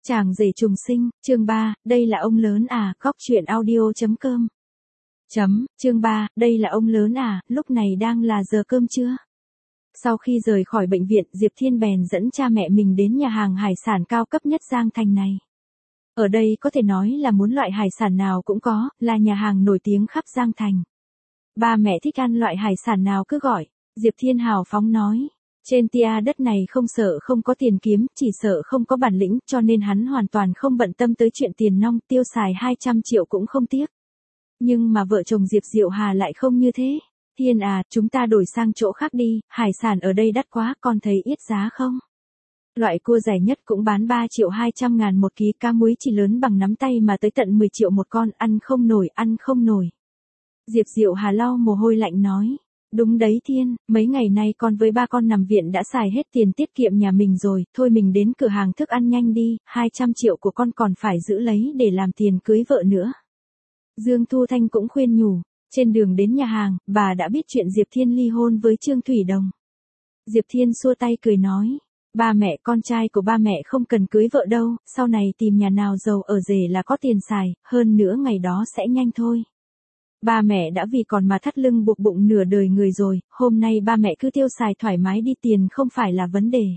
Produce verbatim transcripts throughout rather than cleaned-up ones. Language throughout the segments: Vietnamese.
Chàng rể trùng sinh, chương ba, đây là ông lớn à, góc chuyện audio.com. Chấm, chương ba, đây là ông lớn à, lúc này đang là giờ cơm trưa. Sau khi rời khỏi bệnh viện, Diệp Thiên bèn dẫn cha mẹ mình đến nhà hàng hải sản cao cấp nhất Giang Thành này. Ở đây có thể nói là muốn loại hải sản nào cũng có, là nhà hàng nổi tiếng khắp Giang Thành. Ba mẹ thích ăn loại hải sản nào cứ gọi, Diệp Thiên hào phóng nói. Trên tia đất này không sợ không có tiền kiếm, chỉ sợ không có bản lĩnh, cho nên hắn hoàn toàn không bận tâm tới chuyện tiền nong, tiêu xài hai trăm triệu cũng không tiếc. Nhưng mà vợ chồng Diệp Diệu Hà lại không như thế. Thiên à, chúng ta đổi sang chỗ khác đi, hải sản ở đây đắt quá, con thấy ít giá không? Loại cua rẻ nhất cũng bán ba triệu hai trăm ngàn một ký, cá muối chỉ lớn bằng nắm tay mà tới tận mười triệu một con, ăn không nổi, ăn không nổi. Diệp Diệu Hà lau mồ hôi lạnh nói. Đúng đấy Thiên, mấy ngày nay con với ba con nằm viện đã xài hết tiền tiết kiệm nhà mình rồi, thôi mình đến cửa hàng thức ăn nhanh đi, hai trăm triệu của con còn phải giữ lấy để làm tiền cưới vợ nữa. Dương Thu Thanh cũng khuyên nhủ, trên đường đến nhà hàng, bà đã biết chuyện Diệp Thiên ly hôn với Trương Thủy Đồng. Diệp Thiên xua tay cười nói, ba mẹ con trai của ba mẹ không cần cưới vợ đâu, sau này tìm nhà nào giàu ở rể là có tiền xài, hơn nữa ngày đó sẽ nhanh thôi. Ba mẹ đã vì còn mà thắt lưng buộc bụng nửa đời người rồi, hôm nay ba mẹ cứ tiêu xài thoải mái đi, tiền không phải là vấn đề.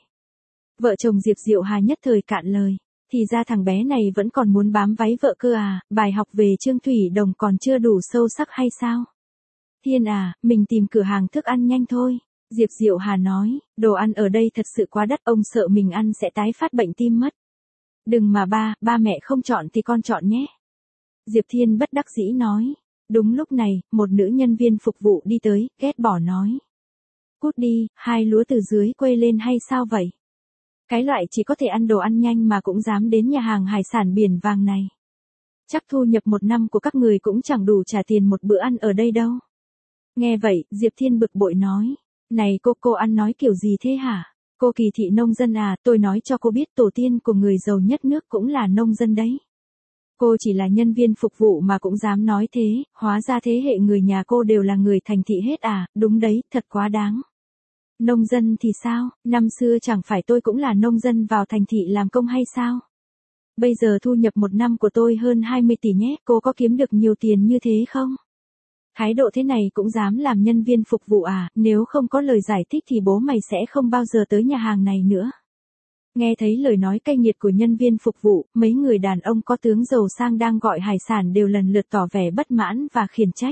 Vợ chồng Diệp Diệu Hà nhất thời cạn lời, thì ra thằng bé này vẫn còn muốn bám váy vợ cơ à, bài học về Trương Thủy Đồng còn chưa đủ sâu sắc hay sao? Thiên à, mình tìm cửa hàng thức ăn nhanh thôi. Diệp Diệu Hà nói, đồ ăn ở đây thật sự quá đắt, ông sợ mình ăn sẽ tái phát bệnh tim mất. Đừng mà ba, ba mẹ không chọn thì con chọn nhé. Diệp Thiên bất đắc dĩ nói. Đúng lúc này, một nữ nhân viên phục vụ đi tới, ghét bỏ nói. Cút đi, hai lúa từ dưới quê lên hay sao vậy? Cái loại chỉ có thể ăn đồ ăn nhanh mà cũng dám đến nhà hàng hải sản biển vàng này. Chắc thu nhập một năm của các người cũng chẳng đủ trả tiền một bữa ăn ở đây đâu. Nghe vậy, Diệp Thiên bực bội nói. Này cô, cô ăn nói kiểu gì thế hả? Cô kỳ thị nông dân à, tôi nói cho cô biết tổ tiên của người giàu nhất nước cũng là nông dân đấy. Cô chỉ là nhân viên phục vụ mà cũng dám nói thế, hóa ra thế hệ người nhà cô đều là người thành thị hết à, đúng đấy, thật quá đáng. Nông dân thì sao, năm xưa chẳng phải tôi cũng là nông dân vào thành thị làm công hay sao? Bây giờ thu nhập một năm của tôi hơn hai mươi tỷ nhé, cô có kiếm được nhiều tiền như thế không? Thái độ thế này cũng dám làm nhân viên phục vụ à, nếu không có lời giải thích thì bố mày sẽ không bao giờ tới nhà hàng này nữa. Nghe thấy lời nói cay nghiệt của nhân viên phục vụ, mấy người đàn ông có tướng giàu sang đang gọi hải sản đều lần lượt tỏ vẻ bất mãn và khiển trách.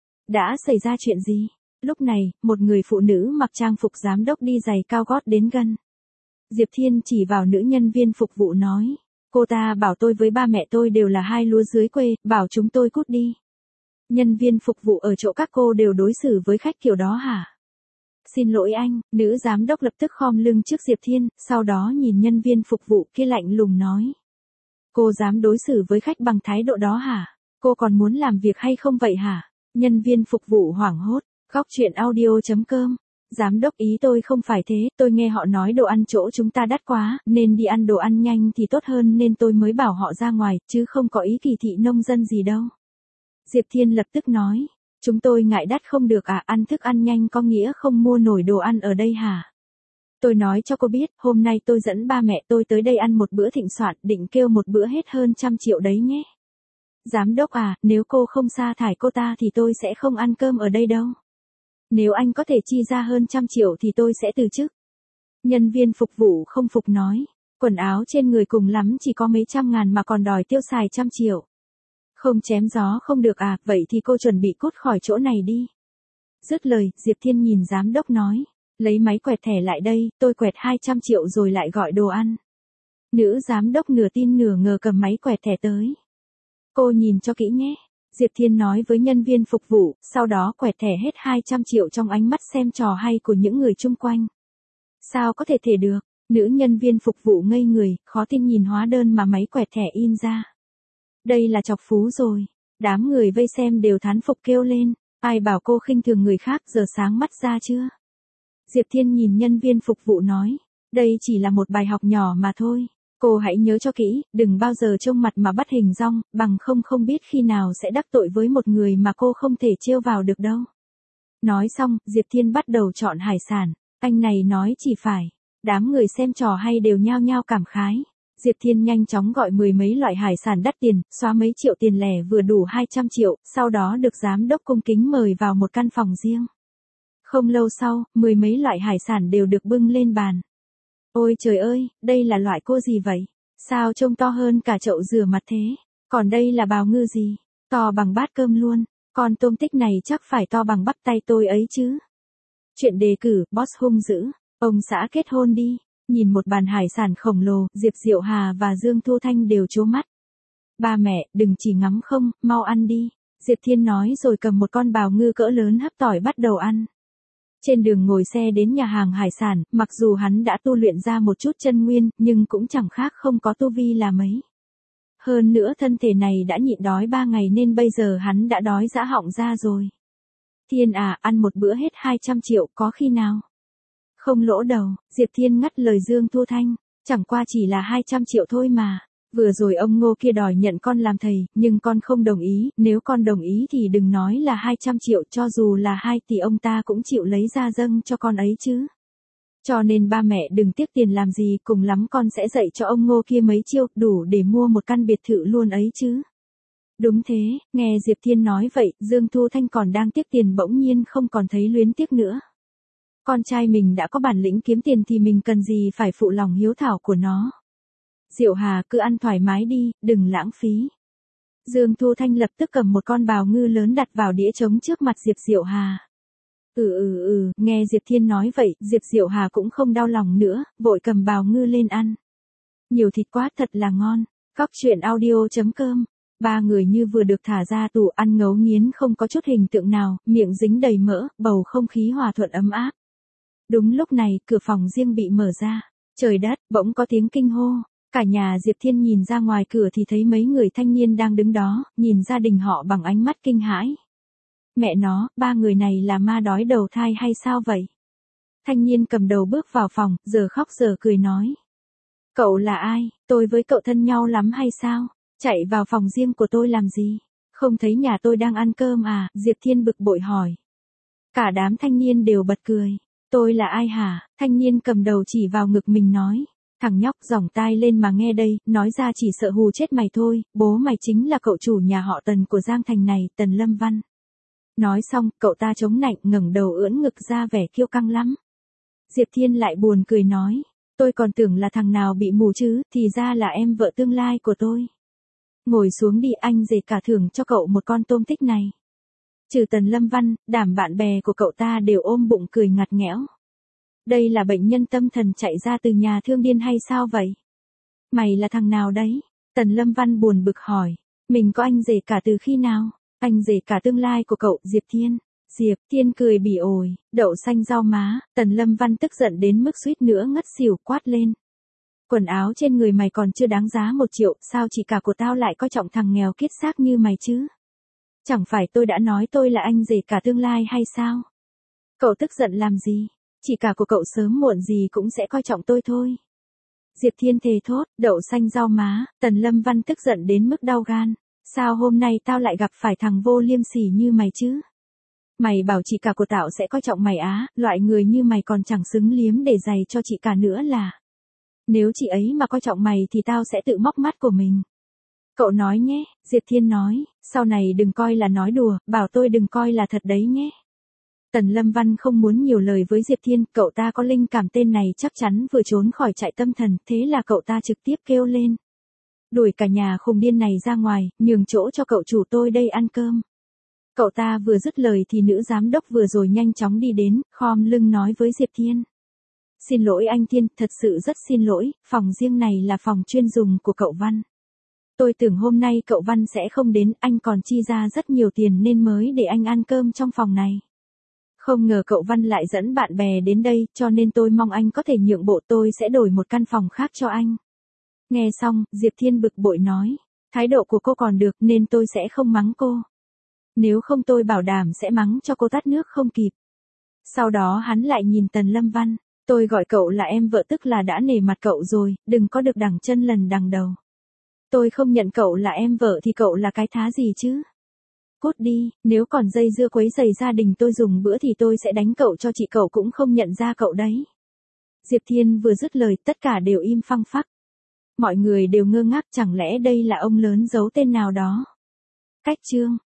Đã xảy ra chuyện gì? Lúc này, một người phụ nữ mặc trang phục giám đốc đi giày cao gót đến gần. Diệp Thiên chỉ vào nữ nhân viên phục vụ nói, cô ta bảo tôi với ba mẹ tôi đều là hai lúa dưới quê, bảo chúng tôi cút đi. Nhân viên phục vụ ở chỗ các cô đều đối xử với khách kiểu đó hả? Xin lỗi anh, nữ giám đốc lập tức khom lưng trước Diệp Thiên, sau đó nhìn nhân viên phục vụ kia lạnh lùng nói. Cô dám đối xử với khách bằng thái độ đó hả? Cô còn muốn làm việc hay không vậy hả? Nhân viên phục vụ hoảng hốt, góc chuyện audio.com. Giám đốc ý tôi không phải thế, tôi nghe họ nói đồ ăn chỗ chúng ta đắt quá, nên đi ăn đồ ăn nhanh thì tốt hơn nên tôi mới bảo họ ra ngoài, chứ không có ý kỳ thị nông dân gì đâu. Diệp Thiên lập tức nói. Chúng tôi ngại đắt không được à, ăn thức ăn nhanh có nghĩa không mua nổi đồ ăn ở đây hả? Tôi nói cho cô biết, hôm nay tôi dẫn ba mẹ tôi tới đây ăn một bữa thịnh soạn, định kêu một bữa hết hơn trăm triệu đấy nhé. Giám đốc à, nếu cô không sa thải cô ta thì tôi sẽ không ăn cơm ở đây đâu. Nếu anh có thể chi ra hơn trăm triệu thì tôi sẽ từ chức. Nhân viên phục vụ không phục nói, quần áo trên người cùng lắm chỉ có mấy trăm ngàn mà còn đòi tiêu xài trăm triệu. Không chém gió không được à, vậy thì cô chuẩn bị cút khỏi chỗ này đi. Dứt lời, Diệp Thiên nhìn giám đốc nói, lấy máy quẹt thẻ lại đây, tôi quẹt hai trăm triệu rồi lại gọi đồ ăn. Nữ giám đốc nửa tin nửa ngờ cầm máy quẹt thẻ tới. Cô nhìn cho kỹ nhé. Diệp Thiên nói với nhân viên phục vụ, sau đó quẹt thẻ hết hai trăm triệu trong ánh mắt xem trò hay của những người chung quanh. Sao có thể thể được, nữ nhân viên phục vụ ngây người, khó tin nhìn hóa đơn mà máy quẹt thẻ in ra. Đây là chọc phú rồi. Đám người vây xem đều thán phục kêu lên. Ai bảo cô khinh thường người khác, giờ sáng mắt ra chưa? Diệp Thiên nhìn nhân viên phục vụ nói. Đây chỉ là một bài học nhỏ mà thôi. Cô hãy nhớ cho kỹ, đừng bao giờ trông mặt mà bắt hình dong, bằng không không biết khi nào sẽ đắc tội với một người mà cô không thể trêu vào được đâu. Nói xong, Diệp Thiên bắt đầu chọn hải sản. Anh này nói chỉ phải. Đám người xem trò hay đều nhao nhao cảm khái. Diệp Thiên nhanh chóng gọi mười mấy loại hải sản đắt tiền, xóa mấy triệu tiền lẻ vừa đủ hai trăm triệu, sau đó được giám đốc cung kính mời vào một căn phòng riêng. Không lâu sau, mười mấy loại hải sản đều được bưng lên bàn. Ôi trời ơi, đây là loại cua gì vậy? Sao trông to hơn cả chậu rửa mặt thế? Còn đây là bào ngư gì? To bằng bát cơm luôn. Con tôm tích này chắc phải to bằng bắp tay tôi ấy chứ. Chuyện đề cử, boss hung dữ. Ông xã kết hôn đi. Nhìn một bàn hải sản khổng lồ, Diệp Diệu Hà và Dương Thu Thanh đều trố mắt. Ba mẹ, đừng chỉ ngắm không, mau ăn đi. Diệp Thiên nói rồi cầm một con bào ngư cỡ lớn hấp tỏi bắt đầu ăn. Trên đường ngồi xe đến nhà hàng hải sản, mặc dù hắn đã tu luyện ra một chút chân nguyên, nhưng cũng chẳng khác không có tu vi là mấy. Hơn nữa thân thể này đã nhịn đói ba ngày nên bây giờ hắn đã đói dã họng ra rồi. Thiên à, ăn một bữa hết hai trăm triệu có khi nào? Không lỗ đầu, Diệp Thiên ngắt lời Dương Thu Thanh, chẳng qua chỉ là hai trăm triệu thôi mà. Vừa rồi ông Ngô kia đòi nhận con làm thầy, nhưng con không đồng ý, nếu con đồng ý thì đừng nói là hai trăm triệu, cho dù là hai thì ông ta cũng chịu lấy ra dâng cho con ấy chứ. Cho nên ba mẹ đừng tiếc tiền làm gì, cùng lắm con sẽ dạy cho ông Ngô kia mấy chiêu, đủ để mua một căn biệt thự luôn ấy chứ. Đúng thế, nghe Diệp Thiên nói vậy, Dương Thu Thanh còn đang tiếc tiền bỗng nhiên không còn thấy luyến tiếc nữa. Con trai mình đã có bản lĩnh kiếm tiền thì mình cần gì phải phụ lòng hiếu thảo của nó. Diệu Hà cứ ăn thoải mái đi, đừng lãng phí. Dương Thu Thanh lập tức cầm một con bào ngư lớn đặt vào đĩa trống trước mặt Diệp Diệu Hà. Ừ ừ ừ, nghe Diệp Thiên nói vậy, Diệp Diệu Hà cũng không đau lòng nữa, vội cầm bào ngư lên ăn. Nhiều thịt quá thật là ngon. Cóc truyện audio chấm com. Ba người như vừa được thả ra tủ ăn ngấu nghiến không có chút hình tượng nào, miệng dính đầy mỡ, bầu không khí hòa thuận ấm áp. Đúng lúc này, cửa phòng riêng bị mở ra. Trời đất, bỗng có tiếng kinh hô. Cả nhà Diệp Thiên nhìn ra ngoài cửa thì thấy mấy người thanh niên đang đứng đó, nhìn gia đình họ bằng ánh mắt kinh hãi. Mẹ nó, ba người này là ma đói đầu thai hay sao vậy? Thanh niên cầm đầu bước vào phòng, giờ khóc giờ cười nói. Cậu là ai, tôi với cậu thân nhau lắm hay sao? Chạy vào phòng riêng của tôi làm gì? Không thấy nhà tôi đang ăn cơm à? Diệp Thiên bực bội hỏi. Cả đám thanh niên đều bật cười. Tôi là ai hả? Thanh niên cầm đầu chỉ vào ngực mình nói. Thằng nhóc giỏng tai lên mà nghe đây, nói ra chỉ sợ hù chết mày thôi, bố mày chính là cậu chủ nhà họ Tần của Giang Thành này, Tần Lâm Văn. Nói xong, cậu ta chống nạnh ngẩng đầu ưỡn ngực ra vẻ kiêu căng lắm. Diệp Thiên lại buồn cười nói, tôi còn tưởng là thằng nào bị mù chứ, thì ra là em vợ tương lai của tôi. Ngồi xuống đi, anh rể cả thưởng cho cậu một con tôm tích này. Trừ Tần Lâm Văn, đảm bạn bè của cậu ta đều ôm bụng cười ngặt nghẽo. Đây là bệnh nhân tâm thần chạy ra từ nhà thương điên hay sao vậy? Mày là thằng nào đấy? Tần Lâm Văn buồn bực hỏi. Mình có anh rể cả từ khi nào? Anh rể cả tương lai của cậu, Diệp Thiên. Diệp Thiên cười bỉ ổi, đậu xanh rau má. Tần Lâm Văn tức giận đến mức suýt nữa ngất xỉu, quát lên. Quần áo trên người mày còn chưa đáng giá một triệu, sao chị cả của tao lại coi trọng thằng nghèo kiết xác như mày chứ? Chẳng phải tôi đã nói tôi là anh rể cả tương lai hay sao? Cậu tức giận làm gì? Chị cả của cậu sớm muộn gì cũng sẽ coi trọng tôi thôi. Diệp Thiên thề thốt, đậu xanh rau má. Tần Lâm Văn tức giận đến mức đau gan. Sao hôm nay tao lại gặp phải thằng vô liêm sỉ như mày chứ? Mày bảo chị cả của tao sẽ coi trọng mày á, loại người như mày còn chẳng xứng liếm để giày cho chị cả nữa là. Nếu chị ấy mà coi trọng mày thì tao sẽ tự móc mắt của mình. Cậu nói nhé, Diệp Thiên nói, sau này đừng coi là nói đùa, bảo tôi đừng coi là thật đấy nhé. Tần Lâm Văn không muốn nhiều lời với Diệp Thiên, cậu ta có linh cảm tên này chắc chắn vừa trốn khỏi trại tâm thần, thế là cậu ta trực tiếp kêu lên. Đuổi cả nhà khùng điên này ra ngoài, nhường chỗ cho cậu chủ tôi đây ăn cơm. Cậu ta vừa dứt lời thì nữ giám đốc vừa rồi nhanh chóng đi đến, khom lưng nói với Diệp Thiên. Xin lỗi anh Thiên, thật sự rất xin lỗi, phòng riêng này là phòng chuyên dùng của cậu Văn. Tôi tưởng hôm nay cậu Văn sẽ không đến, anh còn chi ra rất nhiều tiền nên mới để anh ăn cơm trong phòng này. Không ngờ cậu Văn lại dẫn bạn bè đến đây, cho nên tôi mong anh có thể nhượng bộ, tôi sẽ đổi một căn phòng khác cho anh. Nghe xong, Diệp Thiên bực bội nói, thái độ của cô còn được nên tôi sẽ không mắng cô. Nếu không tôi bảo đảm sẽ mắng cho cô tát nước không kịp. Sau đó hắn lại nhìn Tần Lâm Văn, tôi gọi cậu là em vợ tức là đã nể mặt cậu rồi, đừng có được đằng chân lần đằng đầu. Tôi không nhận cậu là em vợ thì cậu là cái thá gì chứ? Cút đi, nếu còn dây dưa quấy rầy gia đình tôi dùng bữa thì tôi sẽ đánh cậu cho chị cậu cũng không nhận ra cậu đấy. Diệp Thiên vừa dứt lời tất cả đều im phăng phắc. Mọi người đều ngơ ngác, chẳng lẽ đây là ông lớn giấu tên nào đó. Cách chương